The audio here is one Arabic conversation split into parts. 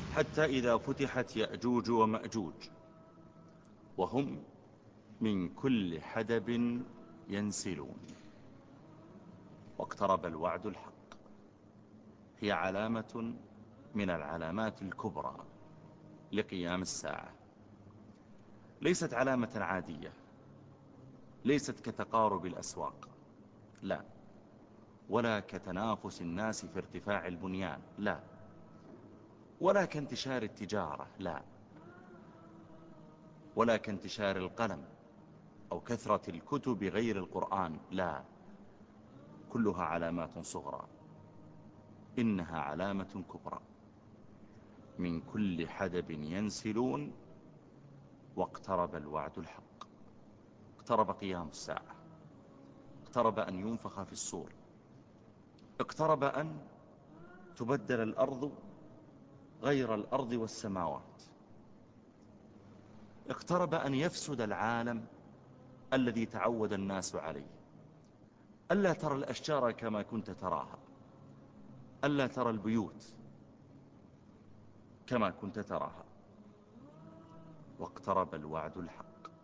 حتى إذا فتحت يأجوج ومأجوج وهم من كل حدب ينسلون واقترب الوعد الحق. هي علامة من العلامات الكبرى لقيام الساعة، ليست علامة عادية، ليست كتقارب الأسواق، لا، ولا كتنافس الناس في ارتفاع البنيان، لا، ولا كانتشار التجارة، لا، ولا كانتشار القلم أو كثرة الكتب غير القرآن، لا، كلها علامات صغرى، إنها علامة كبرى. من كل حدب ينسلون واقترب الوعد الحق. اقترب قيام الساعة، اقترب أن ينفخ في الصور، اقترب أن تبدل الأرض غير الأرض والسماوات، اقترب أن يفسد العالم الذي تعود الناس عليه. ألا ترى الأشجار كما كنت تراها، ألا ترى البيوت كما كنت تراها. واقترب الوعد الحق،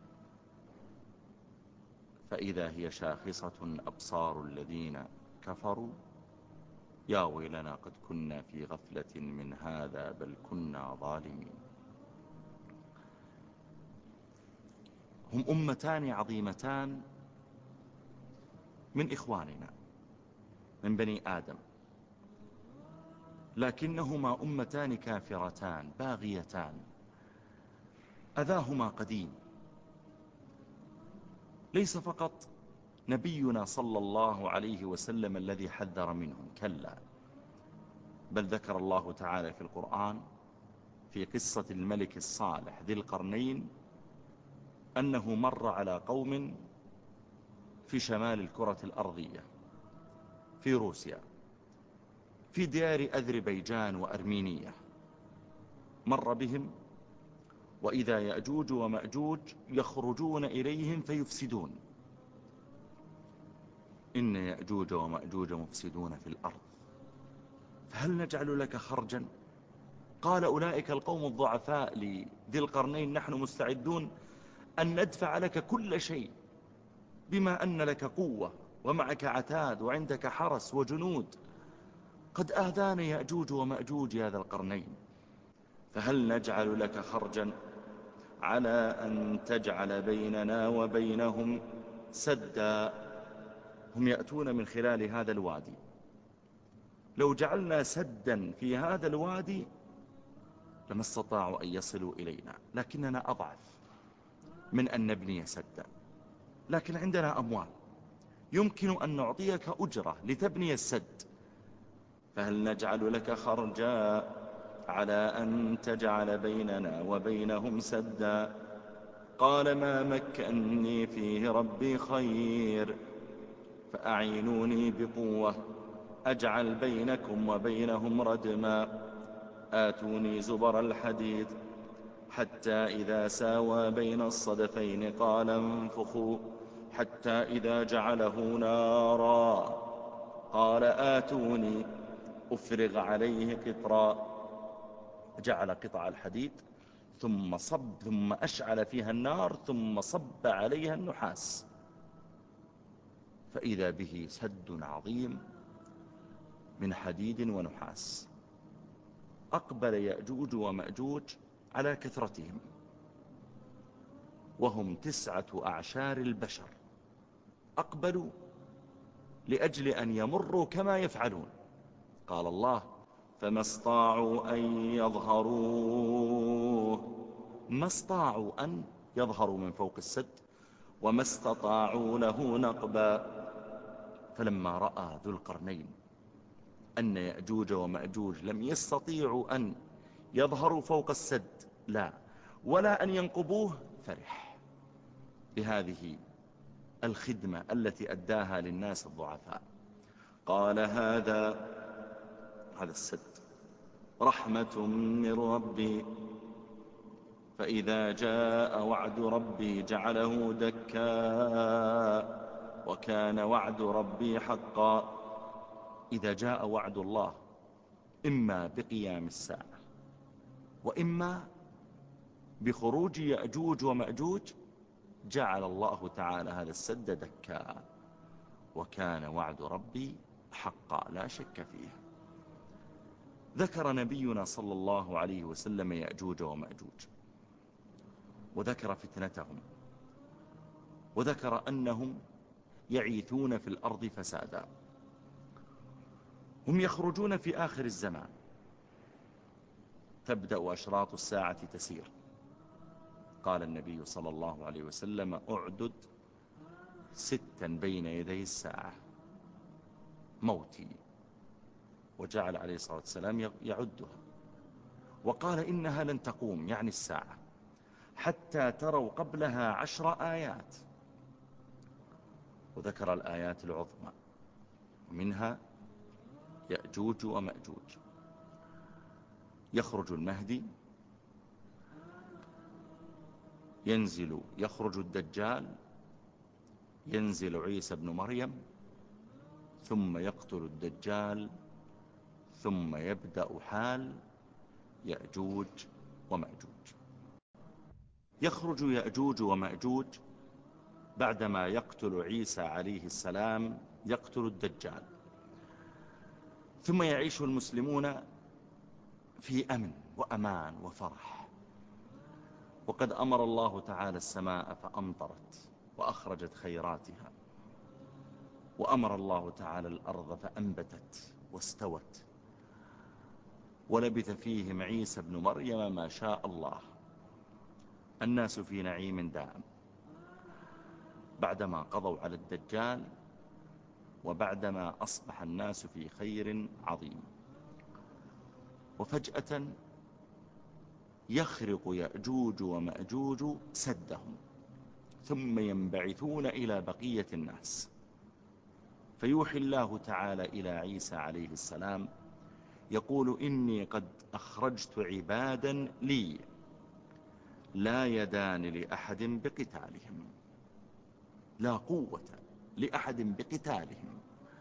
فإذا هي شاخصة أبصار الذين كفروا يا ويلنا قد كنا في غفلة من هذا بل كنا ظالمين. هم أمتان عظيمتان من إخواننا من بني آدم، لكنهما أمتان كافرتان باغيتان، أذاهما قديم. ليس فقط نبينا صلى الله عليه وسلم الذي حذر منهم، كلا، بل ذكر الله تعالى في القرآن في قصة الملك الصالح ذي القرنين أنه مر على قوم في شمال الكرة الأرضية في روسيا، في ديار أذربيجان وأرمينية. مر بهم وإذا يأجوج ومأجوج يخرجون إليهم فيفسدون. إن يأجوج ومأجوج مفسدون في الأرض فهل نجعل لك خرجا؟ قال أولئك القوم الضعفاء لذي القرنين نحن مستعدون أن ندفع لك كل شيء، بما أن لك قوة ومعك عتاد وعندك حرس وجنود. قد آذانا يأجوج ومأجوج يا ذا القرنين، فهل نجعل لك خرجا على أن تجعل بيننا وبينهم سدا. هم يأتون من خلال هذا الوادي، لو جعلنا سدا في هذا الوادي لما استطاعوا أن يصلوا إلينا، لكننا أضعف من أن نبني سدا، لكن عندنا أموال يمكن أن نعطيك أجرة لتبني السد. فهل نجعل لك خرجا على أن تجعل بيننا وبينهم سدا. قال ما مكنني فيه ربي خير فأعينوني بقوة أجعل بينكم وبينهم ردما آتوني زبر الحديد حتى إذا ساوى بين الصدفين قال انفخوا حتى إذا جعله نارا قال آتوني أفرغ عليه قطرا. جعل قطع الحديد ثم أشعل فيها النار ثم صب عليها النحاس، فإذا به سد عظيم من حديد ونحاس. أقبل يأجوج ومأجوج على كثرتهم وهم 9 أعشار البشر، أقبلوا لأجل أن يمروا كما يفعلون. قال الله فما استطاعوا أن يظهروه، ما استطاعوا أن يظهروا من فوق السد وما استطاعوا له نقبا. فلما رأى ذو القرنين أن يأجوج ومأجوج لم يستطيعوا أن يظهروا فوق السد لا ولا أن ينقبوه فرح بهذه الخدمة التي أداها للناس الضعفاء. قال هذا السد رحمة من ربي فإذا جاء وعد ربي جعله دكا وكان وعد ربي حقا. إذا جاء وعد الله إما بقيام الساعة وإما بخروج يأجوج ومأجوج. جعل الله تعالى هذا السد دكا، وكان وعد ربي حقا لا شك فيه. ذكر نبينا صلى الله عليه وسلم يأجوج ومأجوج، وذكر فتنتهم، وذكر أنهم يعيثون في الأرض فسادا. هم يخرجون في آخر الزمان، تبدأ أشراط الساعة تسير. قال النبي صلى الله عليه وسلم: أعدد 6 بين يدي الساعة، موتي. وجعل عليه الصلاة والسلام يعدها، وقال: إنها لن تقوم، يعني الساعة، حتى تروا قبلها 10 آيات. وذكر الآيات العظمى، ومنها يأجوج ومأجوج. يخرج المهدي، يخرج الدجال، ينزل عيسى بن مريم، ثم يقتل الدجال، ثم يبدأ حال يأجوج ومأجوج. يخرج يأجوج ومأجوج بعدما يقتل عيسى عليه السلام، يقتل الدجال، ثم يعيش المسلمون في أمن وأمان وفرح. وقد أمر الله تعالى السماء فأمطرت وأخرجت خيراتها، وأمر الله تعالى الأرض فأنبتت واستوت، ولبث فيهم عيسى بن مريم ما شاء الله. الناس في نعيم دائم بعدما قضوا على الدجال، وبعدما أصبح الناس في خير عظيم. وفجأة يخرق يأجوج ومأجوج سدهم، ثم ينبعثون إلى بقية الناس، فيوحي الله تعالى إلى عيسى عليه السلام يقول: إني قد أخرجت عبادا لي لا يدان لأحد بقتالهم، لا قوة لأحد بقتالهم،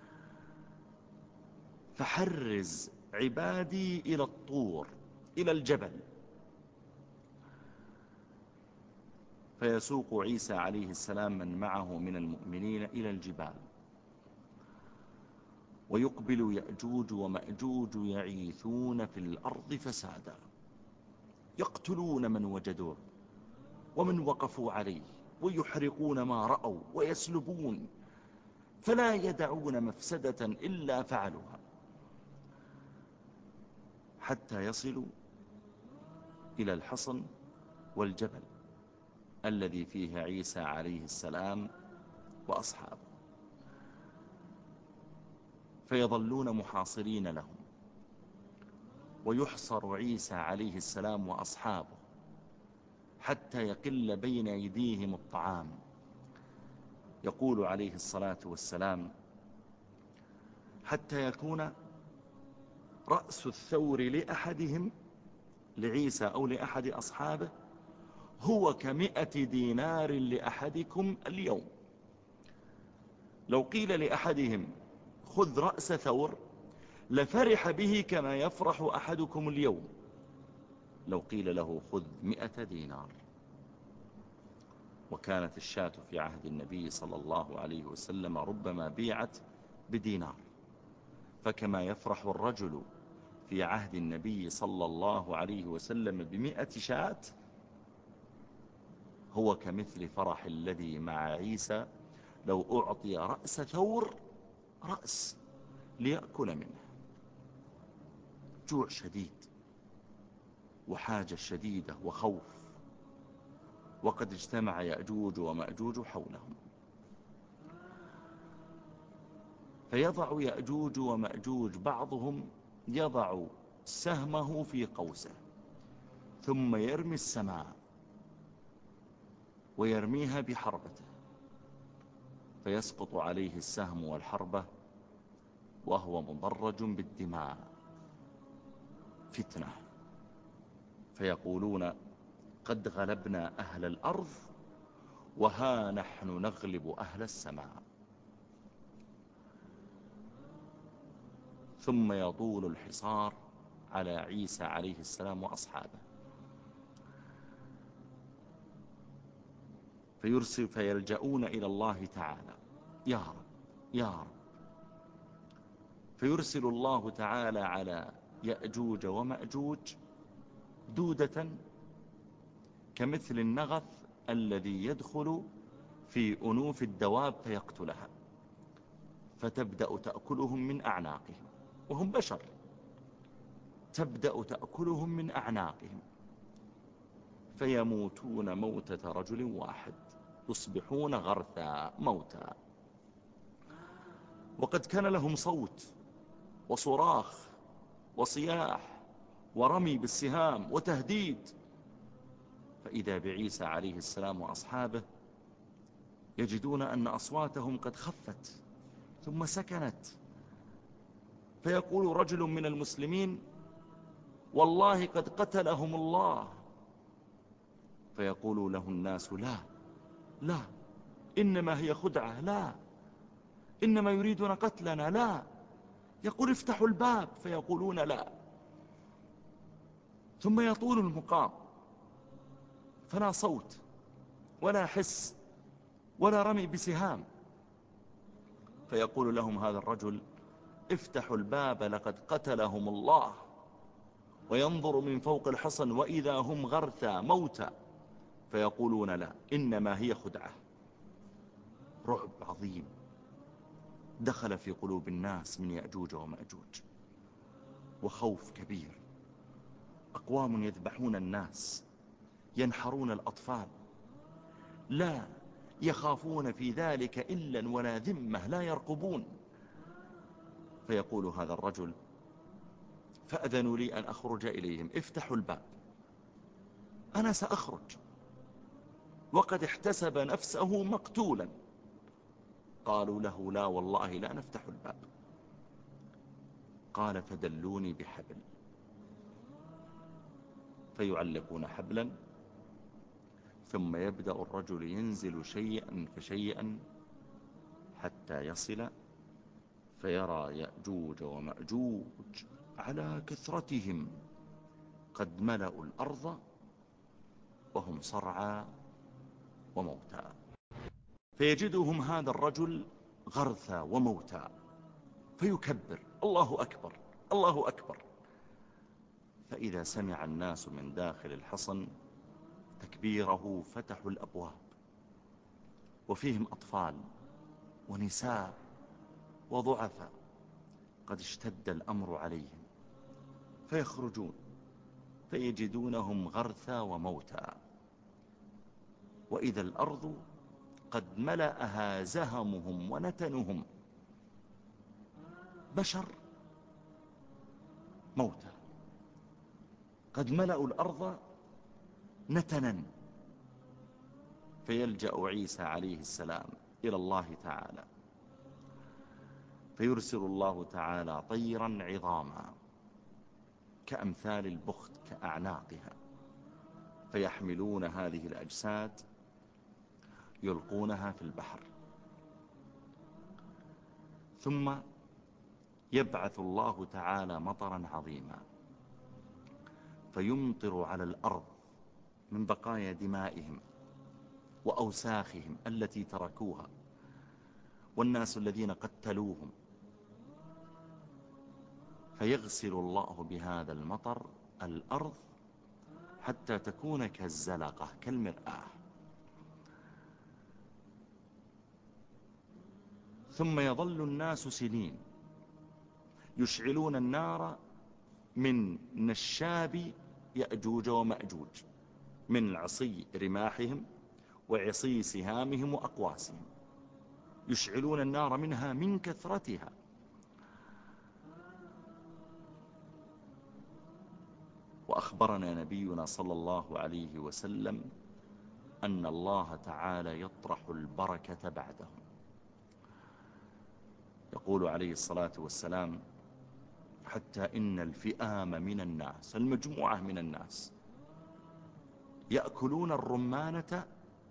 فحرز عبادي إلى الطور، إلى الجبل. فيسوق عيسى عليه السلام من معه من المؤمنين إلى الجبال، ويقبل يأجوج ومأجوج يعيثون في الأرض فسادا، يقتلون من وجدوه ومن وقفوا عليه، ويحرقون ما رأوا ويسلبون، فلا يدعون مفسدة إلا فعلوها، حتى يصلوا إلى الحصن والجبل الذي فيه عيسى عليه السلام وأصحابه، فيظلون محاصرين لهم، ويحصر عيسى عليه السلام وأصحابه حتى يقل بين أيديهم الطعام. يقول عليه الصلاة والسلام: حتى يكون رأس الثور لأحدهم، لعيسى أو لأحد أصحابه، هو ك100 دينار لأحدكم اليوم. لو قيل لأحدهم: خذ رأس ثور، لفرح به كما يفرح أحدكم اليوم لو قيل له: خذ 100 دينار. وكانت الشاة في عهد النبي صلى الله عليه وسلم ربما بيعت بدينار، فكما يفرح الرجل في عهد النبي صلى الله عليه وسلم ب100 شاة، هو كمثل فرح الذي مع عيسى لو أعطي رأس ثور، رأس ليأكل منه. جوع شديد وحاجة شديدة وخوف، وقد اجتمع يأجوج ومأجوج حولهم. فيضع يأجوج ومأجوج، بعضهم يضع سهمه في قوسه، ثم يرمي السماء ويرميها بحربته، فيسقط عليه السهم والحربة وهو مضرج بالدماء، فتنة. فيقولون: قد غلبنا أهل الأرض، وها نحن نغلب أهل السماء. ثم يطول الحصار على عيسى عليه السلام وأصحابه، فيلجؤون إلى الله تعالى: يا رب يا رب. فيرسل الله تعالى على يأجوج ومأجوج دودة كمثل النغث الذي يدخل في أنوف الدواب فيقتلها، فتبدأ تأكلهم من أعناقهم، وهم بشر، تبدأ تأكلهم من أعناقهم، فيموتون موتة رجل واحد، يصبحون غرثا موتى. وقد كان لهم صوت وصراخ وصياح ورمي بالسهام وتهديد، فإذا بعيسى عليه السلام وأصحابه يجدون أن أصواتهم قد خفت ثم سكنت، فيقول رجل من المسلمين: والله قد قتلهم الله. فيقول له الناس: لا لا، إنما هي خدعة، لا، إنما يريدون قتلنا، لا. يقول: افتحوا الباب، فيقولون لا. ثم يطول المقام، فلا صوت ولا حس ولا رمي بسهام. فيقول لهم هذا الرجل: افتحوا الباب لقد قتلهم الله. وينظر من فوق الحصن وإذا هم غرثى موتى، فيقولون: لا، إنما هي خدعة. رعب عظيم دخل في قلوب الناس من يأجوج ومأجوج، وخوف كبير. أقوام يذبحون الناس، ينحرون الأطفال، لا يخافون في ذلك إلا ولا ذمة، لا يرقبون. فيقول هذا الرجل: فأذنوا لي أن أخرج إليهم، افتحوا الباب، أنا سأخرج. وقد احتسب نفسه مقتولا. قالوا له: لا والله لا نفتح الباب. قال: فدلوني بحبل. فيعلقون حبلا، ثم يبدأ الرجل ينزل شيئا فشيئا حتى يصل، فيرى يأجوج ومأجوج على كثرتهم قد ملأوا الأرض وهم صرعى وموتى. فيجدهم هذا الرجل غرثى وموتى، فيكبر: الله أكبر الله أكبر. فإذا سمع الناس من داخل الحصن تكبيره فتحوا الأبواب، وفيهم أطفال ونساء وضعفاء قد اشتد الأمر عليهم، فيخرجون فيجدونهم غرثى وموتى، وإذا الأرض قد ملأها زهمهم ونتنهم، بشر موتى قد ملأوا الأرض نتنا. فيلجأ عيسى عليه السلام إلى الله تعالى، فيرسل الله تعالى طيرا عظاما كأمثال البخت كأعناقها، فيحملون هذه الأجساد يلقونها في البحر. ثم يبعث الله تعالى مطرا عظيما، فيمطر على الأرض من بقايا دمائهم وأوساخهم التي تركوها، والناس الذين قتلوهم، فيغسل الله بهذا المطر الأرض حتى تكون كالزلقة كالمرآة. ثم يظل الناس سنين يشعلون النار من نشاب يأجوج ومأجوج، من عصي رماحهم وعصي سهامهم وأقواسهم، يشعلون النار منها من كثرتها. وأخبرنا نبينا صلى الله عليه وسلم أن الله تعالى يطرح البركة بعدهم. يقول عليه الصلاة والسلام: حتى إن الفئام من الناس، المجموعة من الناس، يأكلون الرمانة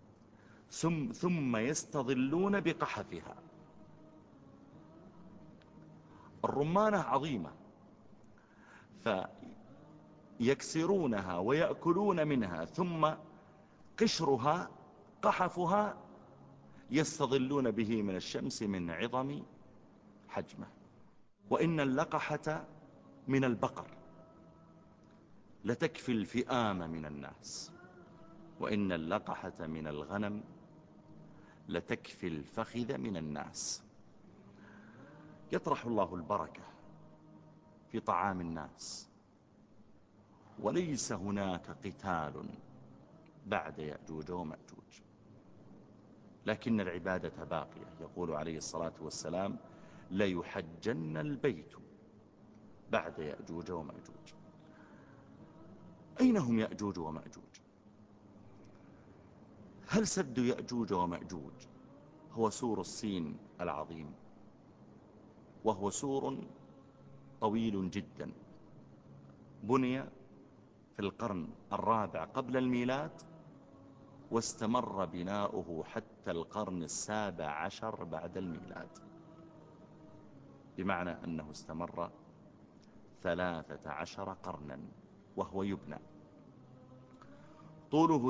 ثم يستظلون بقحفها. الرمانة عظيمة، فيكسرونها ويأكلون منها، ثم قشرها قحفها يستظلون به من الشمس من عظم حجمه. وإن اللقحة من البقر لتكفي الفئام من الناس، وإن اللقحة من الغنم لتكفي الفخذ من الناس. يطرح الله البركة في طعام الناس، وليس هناك قتال بعد يأجوج ومأجوج، لكن العبادة باقية. يقول عليه الصلاة والسلام: ليحجن البيت بعد يأجوج ومأجوج. أين هم يأجوج ومأجوج؟ هل سد يأجوج ومأجوج هو سور الصين العظيم؟ وهو سور طويل جدا، بني في القرن الرابع قبل الميلاد، واستمر بناؤه حتى القرن السابع عشر بعد الميلاد، بمعنى أنه استمر 13 قرنا وهو يبنى. طوله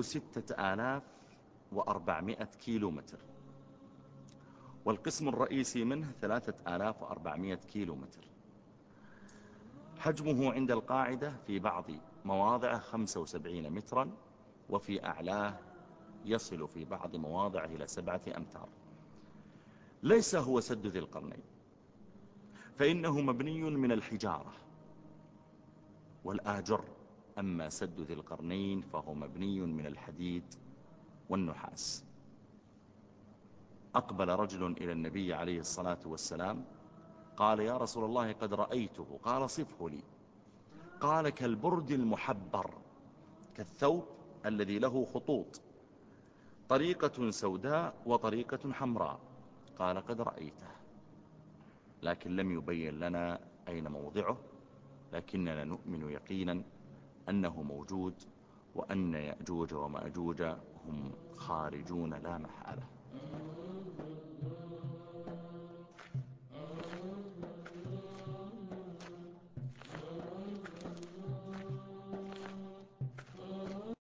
6400 كيلومتر، والقسم الرئيسي منه 3400 كيلومتر. حجمه عند القاعدة في بعض مواضعه 75 مترا، وفي أعلاه يصل في بعض مواضعه إلى 7 أمتار. ليس هو سد ذي القرنين، فإنه مبني من الحجارة والآجر. أما سد ذي القرنين فهو مبني من الحديد والنحاس. أقبل رجل إلى النبي عليه الصلاة والسلام قال: يا رسول الله قد رأيته. قال: صفه لي. قال: كالبرد المحبر، كالثوب الذي له خطوط، طريقة سوداء وطريقة حمراء. قال: قد رأيته، لكن لم يبين لنا أين موضعه، لكننا نؤمن يقينا أنه موجود، وأن يأجوج ومأجوج هم خارجون لا محالة.